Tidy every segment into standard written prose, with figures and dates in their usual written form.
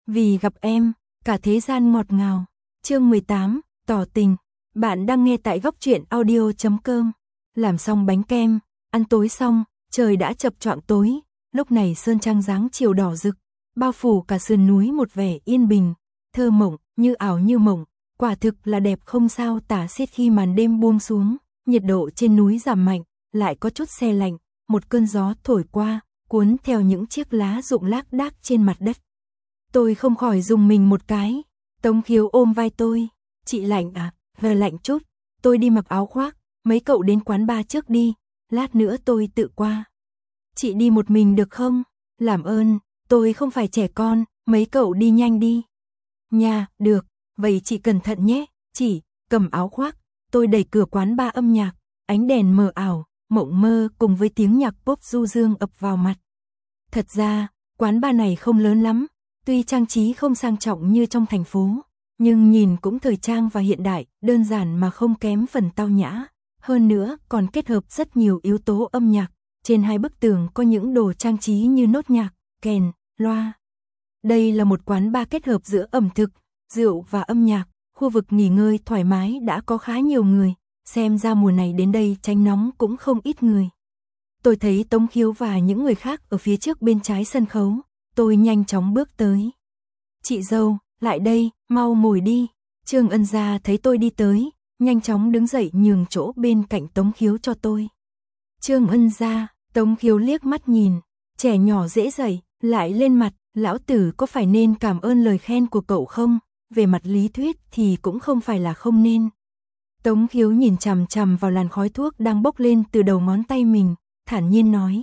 Vì gặp em, cả thế gian ngọt ngào. Chương 18, tỏ tình. Bạn đang nghe tại góc truyện audio.com. Làm xong bánh kem, ăn tối xong, trời đã chập choạng tối, lúc này sơn trăng dáng chiều đỏ rực, bao phủ cả sườn núi một vẻ yên bình, thơ mộng, như ảo như mộng, quả thực là đẹp không sao tả xiết. Khi màn đêm buông xuống, nhiệt độ trên núi giảm mạnh, lại có chút se lạnh, một cơn gió thổi qua, cuốn theo những chiếc lá rụng lác đác trên mặt đất. Tôi không khỏi rùng mình một cái. Tống Khiếu ôm vai tôi, chị lạnh à? Lạnh chút, tôi đi mặc áo khoác, mấy cậu đến quán bar trước đi, lát nữa tôi tự qua. Chị đi một mình được không? Làm ơn, tôi không phải trẻ con, mấy cậu đi nhanh đi. Nha, được, vậy chị cẩn thận nhé. Chị, cầm áo khoác, tôi đẩy cửa quán bar âm nhạc, ánh đèn mờ ảo, mộng mơ cùng với tiếng nhạc pop du dương ập vào mặt. Thật ra, quán bar này không lớn lắm, tuy trang trí không sang trọng như trong thành phố, nhưng nhìn cũng thời trang và hiện đại, đơn giản mà không kém phần tao nhã. Hơn nữa, còn kết hợp rất nhiều yếu tố âm nhạc. Trên hai bức tường có những đồ trang trí như nốt nhạc, kèn, loa. Đây là một quán bar kết hợp giữa ẩm thực, rượu và âm nhạc. Khu vực nghỉ ngơi thoải mái đã có khá nhiều người. Xem ra mùa này đến đây tránh nóng cũng không ít người. Tôi thấy Tống Khiếu và những người khác ở phía trước bên trái sân khấu. Tôi nhanh chóng bước tới. Chị dâu, lại đây, mau ngồi đi. Trương Ân Gia thấy tôi đi tới, nhanh chóng đứng dậy nhường chỗ bên cạnh Tống Khiếu cho tôi. Trương Ân Gia, Tống Khiếu liếc mắt nhìn, trẻ nhỏ dễ dậy, lại lên mặt, lão tử có phải nên cảm ơn lời khen của cậu không? Về mặt lý thuyết thì cũng không phải là không nên. Tống Khiếu nhìn chằm chằm vào làn khói thuốc đang bốc lên từ đầu ngón tay mình, thản nhiên nói.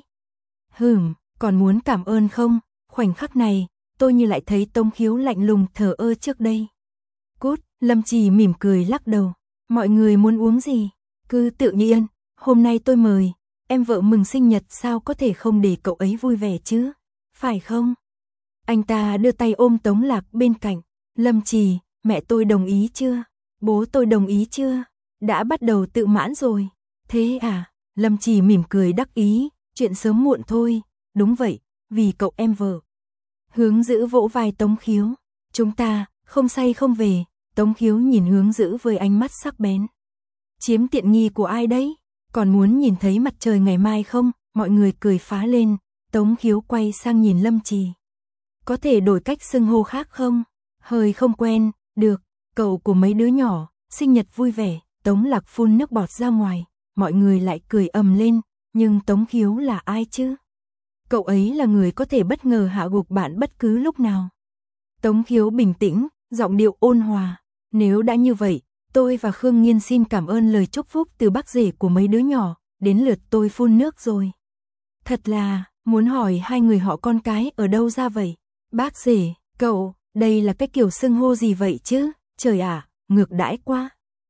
Còn muốn cảm ơn không? Khoảnh khắc này, tôi như lại thấy Tống Khiếu lạnh lùng thờ ơ trước đây. Cút, Lâm Trì mỉm cười lắc đầu. Mọi người muốn uống gì? Cứ tự nhiên, hôm nay tôi mời, em vợ mừng sinh nhật sao có thể không để cậu ấy vui vẻ chứ? Phải không? Anh ta đưa tay ôm Tống Lạc bên cạnh. Lâm Trì, mẹ tôi đồng ý chưa? Bố tôi đồng ý chưa? Đã bắt đầu tự mãn rồi. Thế à? Lâm Trì mỉm cười đắc ý, chuyện sớm muộn thôi. Đúng vậy, vì cậu em vợ. Hướng Dữ vỗ vai Tống Khiếu. Chúng ta, không say không về. Tống Khiếu nhìn Hướng Dữ với ánh mắt sắc bén. Chiếm tiện nghi của ai đấy? Còn muốn nhìn thấy mặt trời ngày mai không? Mọi người cười phá lên. Tống Khiếu quay sang nhìn Lâm Trì. Có thể đổi cách xưng hô khác không? Hơi không quen. Được, cậu của mấy đứa nhỏ, sinh nhật vui vẻ. Tống Lạc phun nước bọt ra ngoài. Mọi người lại cười ầm lên. Nhưng Tống Khiếu là ai chứ? Cậu ấy là người có thể bất ngờ hạ gục bạn bất cứ lúc nào. Tống Khiếu bình tĩnh, giọng điệu ôn hòa. Nếu đã như vậy, tôi và Khương Nghiên xin cảm ơn lời chúc phúc từ bác rể của mấy đứa nhỏ, đến lượt tôi phun nước rồi. Thật là, muốn hỏi hai người họ con cái ở đâu ra vậy? Bác rể, cậu, đây là cái kiểu xưng hô gì vậy chứ? Trời ạ, ngược đãi quá.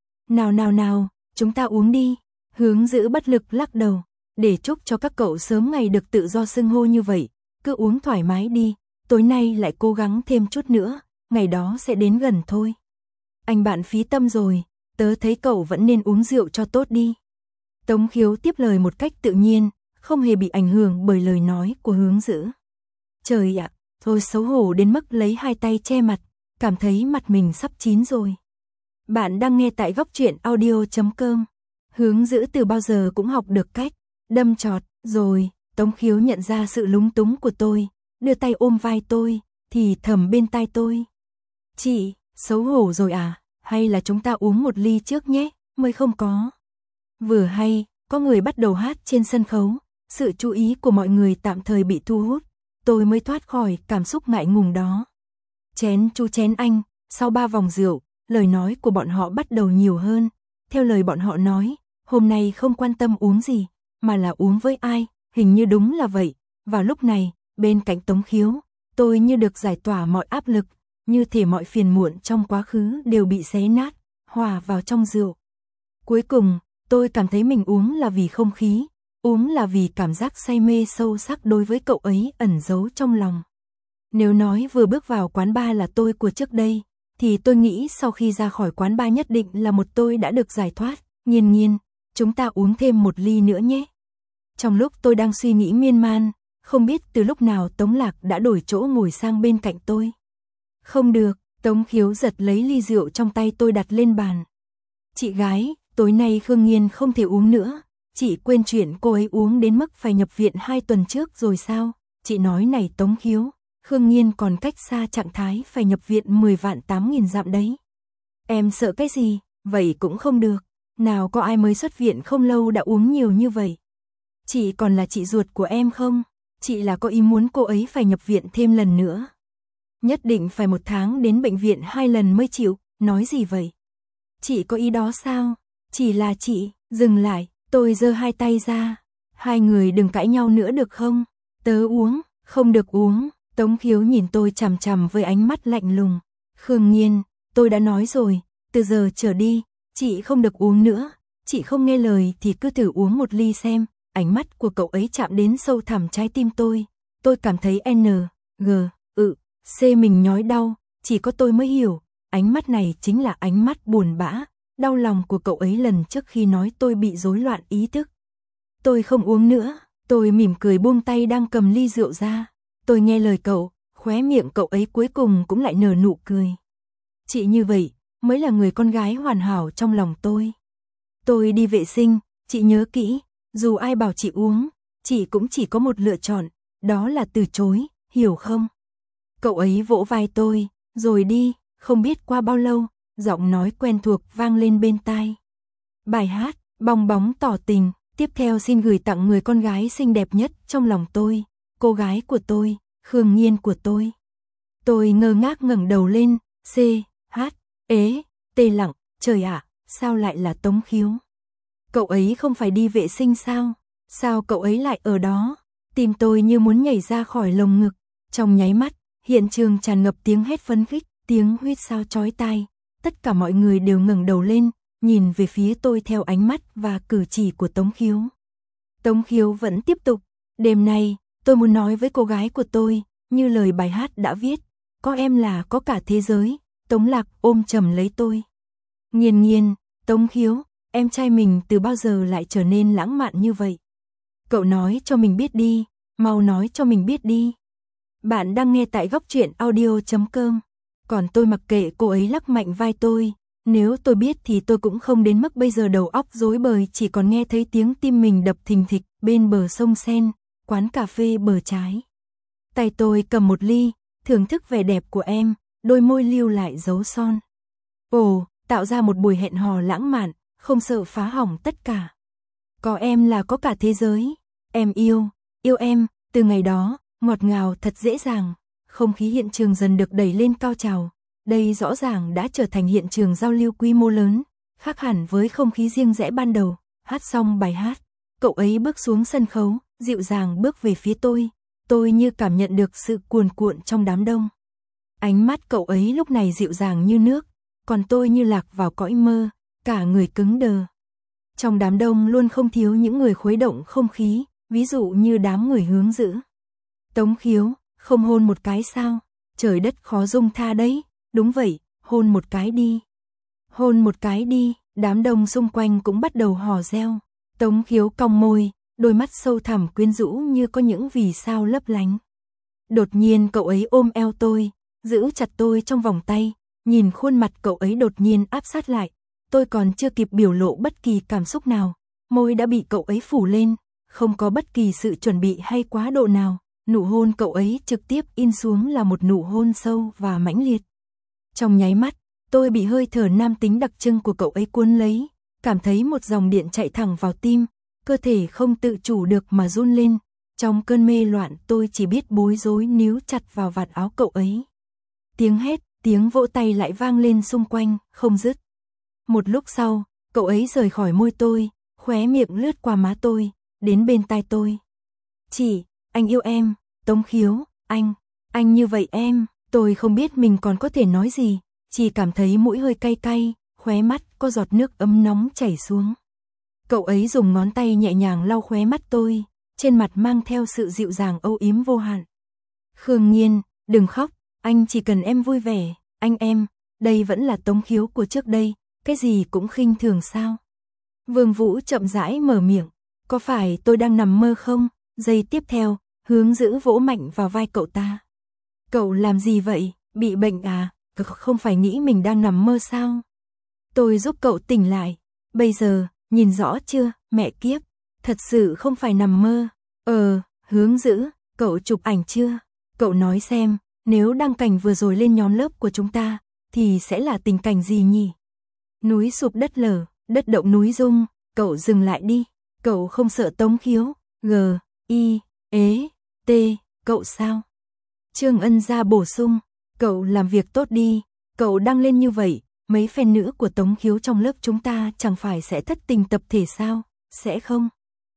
Nào, chúng ta uống đi. Hướng Dữ bất lực lắc đầu. Để chúc cho các cậu sớm ngày được tự do xưng hô như vậy, cứ uống thoải mái đi, tối nay lại cố gắng thêm chút nữa, ngày đó sẽ đến gần thôi. Anh bạn phí tâm rồi, tớ thấy cậu vẫn nên uống rượu cho tốt đi. Tống Khiếu tiếp lời một cách tự nhiên, không hề bị ảnh hưởng bởi lời nói của Hướng Dữ. Trời ạ, thôi xấu hổ đến mức lấy hai tay che mặt, cảm thấy mặt mình sắp chín rồi. Bạn đang nghe tại góc truyện audio.com. Hướng Dữ từ bao giờ cũng học được cách đâm chọt, rồi, Tống Khiếu nhận ra sự lúng túng của tôi, đưa tay ôm vai tôi, thì thầm bên tai tôi. Chị, xấu hổ rồi à, hay là chúng ta uống một ly trước nhé, mới không có. Vừa hay, có người bắt đầu hát trên sân khấu, sự chú ý của mọi người tạm thời bị thu hút, tôi mới thoát khỏi cảm xúc ngại ngùng đó. Chén chú chén anh, sau 3 vòng rượu, lời nói của bọn họ bắt đầu nhiều hơn. Theo lời bọn họ nói, hôm nay không quan tâm uống gì, mà là uống với ai, hình như đúng là vậy. Vào lúc này, bên cạnh Tống Khiếu, tôi như được giải tỏa mọi áp lực, như thể mọi phiền muộn trong quá khứ đều bị xé nát, hòa vào trong rượu. Cuối cùng, tôi cảm thấy mình uống là vì không khí, uống là vì cảm giác say mê sâu sắc đối với cậu ấy ẩn giấu trong lòng. Nếu nói vừa bước vào quán bar là tôi của trước đây, thì tôi nghĩ sau khi ra khỏi quán bar nhất định là một tôi đã được giải thoát. Nghiên, chúng ta uống thêm một ly nữa nhé. Trong lúc tôi đang suy nghĩ miên man, không biết từ lúc nào Tống Lạc đã đổi chỗ ngồi sang bên cạnh tôi. Không được, Tống Khiếu giật lấy ly rượu trong tay tôi đặt lên bàn. Chị gái, tối nay Khương Nghiên không thể uống nữa. Chị quên chuyện cô ấy uống đến mức phải nhập viện 2 tuần trước rồi sao? Chị nói này Tống Khiếu, Khương Nghiên còn cách xa trạng thái phải nhập viện 10 vạn 8.000 dặm đấy. Em sợ cái gì? Vậy cũng không được. Nào có ai mới xuất viện không lâu đã uống nhiều như vậy. Chị còn là chị ruột của em không? Chị là có ý muốn cô ấy phải nhập viện thêm lần nữa. Nhất định phải 1 tháng đến bệnh viện 2 lần mới chịu, nói gì vậy? Chị có ý đó sao? Chỉ là chị, dừng lại, tôi giơ 2 tay ra. Hai người đừng cãi nhau nữa được không? Tớ uống, không được uống. Tống Khiếu nhìn tôi chằm chằm với ánh mắt lạnh lùng. Khương Nghiên, tôi đã nói rồi, từ giờ trở đi, chị không được uống nữa. Chị không nghe lời thì cứ thử uống 1 ly xem. Ánh mắt của cậu ấy chạm đến sâu thẳm trái tim tôi. Tôi cảm thấy C mình nhói đau, chỉ có tôi mới hiểu. Ánh mắt này chính là ánh mắt buồn bã, đau lòng của cậu ấy lần trước khi nói tôi bị rối loạn ý thức. Tôi không uống nữa, tôi mỉm cười buông tay đang cầm ly rượu ra. Tôi nghe lời cậu, khóe miệng cậu ấy cuối cùng cũng lại nở nụ cười. Chị như vậy, mới là người con gái hoàn hảo trong lòng tôi. Tôi đi vệ sinh, chị nhớ kỹ, dù ai bảo chị uống, chị cũng chỉ có một lựa chọn, đó là từ chối, hiểu không? Cậu ấy vỗ vai tôi, rồi đi, không biết qua bao lâu, giọng nói quen thuộc vang lên bên tai. Bài hát, Bong bóng tỏ tình, tiếp theo xin gửi tặng người con gái xinh đẹp nhất trong lòng tôi, cô gái của tôi, Khương Nghiên của tôi. Tôi ngơ ngác ngẩng đầu lên, tê lặng, trời ạ, sao lại là Tống Khiếu? Cậu ấy không phải đi vệ sinh sao? Sao cậu ấy lại ở đó? Tim tôi như muốn nhảy ra khỏi lồng ngực. Trong nháy mắt, hiện trường tràn ngập tiếng hét phấn khích, tiếng huýt sáo chói tai. Tất cả mọi người đều ngẩng đầu lên, nhìn về phía tôi theo ánh mắt và cử chỉ của Tống Khiếu. Tống Khiếu vẫn tiếp tục, đêm nay, tôi muốn nói với cô gái của tôi, như lời bài hát đã viết, có em là có cả thế giới. Tống Lạc ôm chầm lấy tôi. Nghiên, Tống Khiếu, em trai mình từ bao giờ lại trở nên lãng mạn như vậy? Cậu nói cho mình biết đi, mau nói cho mình biết đi. Bạn đang nghe tại góc truyện audio.com. Còn tôi mặc kệ cô ấy lắc mạnh vai tôi. Nếu tôi biết thì tôi cũng không đến mức bây giờ đầu óc rối bời, chỉ còn nghe thấy tiếng tim mình đập thình thịch bên bờ sông Sen, quán cà phê bờ trái. Tay tôi cầm một ly, thưởng thức vẻ đẹp của em, đôi môi lưu lại dấu son. Ồ, tạo ra một buổi hẹn hò lãng mạn, không sợ phá hỏng tất cả. Có em là có cả thế giới. Em yêu em, từ ngày đó, ngọt ngào thật dễ dàng. Không khí hiện trường dần được đẩy lên cao trào. Đây rõ ràng đã trở thành hiện trường giao lưu quy mô lớn, khác hẳn với không khí riêng rẽ ban đầu. Hát xong bài hát, cậu ấy bước xuống sân khấu, dịu dàng bước về phía tôi. Tôi như cảm nhận được sự cuồn cuộn trong đám đông. Ánh mắt cậu ấy lúc này dịu dàng như nước, còn tôi như lạc vào cõi mơ, cả người cứng đờ. Trong đám đông luôn không thiếu những người khuấy động không khí, ví dụ như đám người hướng dữ. Tống Khiếu, không hôn một cái sao? Trời đất khó dung tha đấy. Đúng vậy, hôn một cái đi. Hôn một cái đi, đám đông xung quanh cũng bắt đầu hò reo. Tống Khiếu cong môi, đôi mắt sâu thẳm quyến rũ như có những vì sao lấp lánh. Đột nhiên cậu ấy ôm eo tôi, giữ chặt tôi trong vòng tay, nhìn khuôn mặt cậu ấy đột nhiên áp sát lại. Tôi còn chưa kịp biểu lộ bất kỳ cảm xúc nào, môi đã bị cậu ấy phủ lên, không có bất kỳ sự chuẩn bị hay quá độ nào. Nụ hôn cậu ấy trực tiếp in xuống là một nụ hôn sâu và mãnh liệt. Trong nháy mắt, tôi bị hơi thở nam tính đặc trưng của cậu ấy cuốn lấy, cảm thấy một dòng điện chạy thẳng vào tim, cơ thể không tự chủ được mà run lên. Trong cơn mê loạn tôi chỉ biết bối rối níu chặt vào vạt áo cậu ấy. Tiếng hét, tiếng vỗ tay lại vang lên xung quanh, không dứt. Một lúc sau, cậu ấy rời khỏi môi tôi, khóe miệng lướt qua má tôi, đến bên tai tôi. Chị, anh yêu em, Tống Khiếu, anh như vậy em, tôi không biết mình còn có thể nói gì, chỉ cảm thấy mũi hơi cay cay, khóe mắt có giọt nước ấm nóng chảy xuống. Cậu ấy dùng ngón tay nhẹ nhàng lau khóe mắt tôi, trên mặt mang theo sự dịu dàng âu yếm vô hạn. Khương Nghiên, đừng khóc, anh chỉ cần em vui vẻ, em, đây vẫn là Tống Khiếu của trước đây, cái gì cũng khinh thường sao? Vương Vũ chậm rãi mở miệng, có phải tôi đang nằm mơ không? Giây tiếp theo, hướng dữ vỗ mạnh vào vai cậu ta. Cậu làm gì vậy? Bị bệnh à? Không phải nghĩ mình đang nằm mơ sao? Tôi giúp cậu tỉnh lại. Bây giờ, nhìn rõ chưa, mẹ kiếp? Thật sự không phải nằm mơ. Hướng Dữ, cậu chụp ảnh chưa? Cậu nói xem, nếu đăng cảnh vừa rồi lên nhóm lớp của chúng ta, thì sẽ là tình cảnh gì nhỉ? Núi sụp đất lở, đất động núi rung, cậu dừng lại đi. Cậu không sợ Tống Khiếu? G.I.E.T. Cậu sao? Trương Ân Gia bổ sung, cậu làm việc tốt đi, cậu đăng lên như vậy, mấy fan nữ của Tống Khiếu trong lớp chúng ta chẳng phải sẽ thất tình tập thể sao, sẽ không?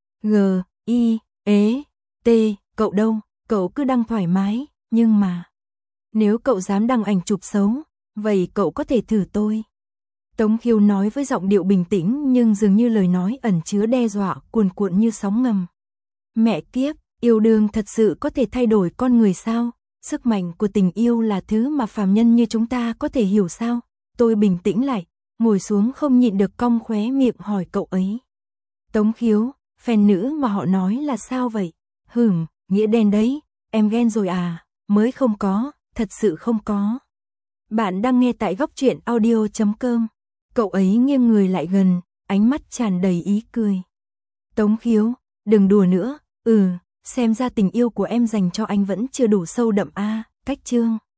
G.I.E.T. Cậu đâu, cậu cứ đăng thoải mái, nhưng mà nếu cậu dám đăng ảnh chụp xấu, vậy cậu có thể thử tôi. Tống Khiếu nói với giọng điệu bình tĩnh nhưng dường như lời nói ẩn chứa đe dọa cuồn cuộn như sóng ngầm. Mẹ kiếp, yêu đương thật sự có thể thay đổi con người sao? Sức mạnh của tình yêu là thứ mà phàm nhân như chúng ta có thể hiểu sao? Tôi bình tĩnh lại, ngồi xuống không nhịn được cong khóe miệng hỏi cậu ấy. Tống Khiếu, fan nữ mà họ nói là sao vậy? Nghĩa đen đấy, em ghen rồi à? Mới không có, thật sự không có. Bạn đang nghe tại góc truyện audio.com. Cậu ấy nghiêng người lại gần, ánh mắt tràn đầy ý cười. Tống Khiếu, đừng đùa nữa, xem ra tình yêu của em dành cho anh vẫn chưa đủ sâu đậm a. Cách chương.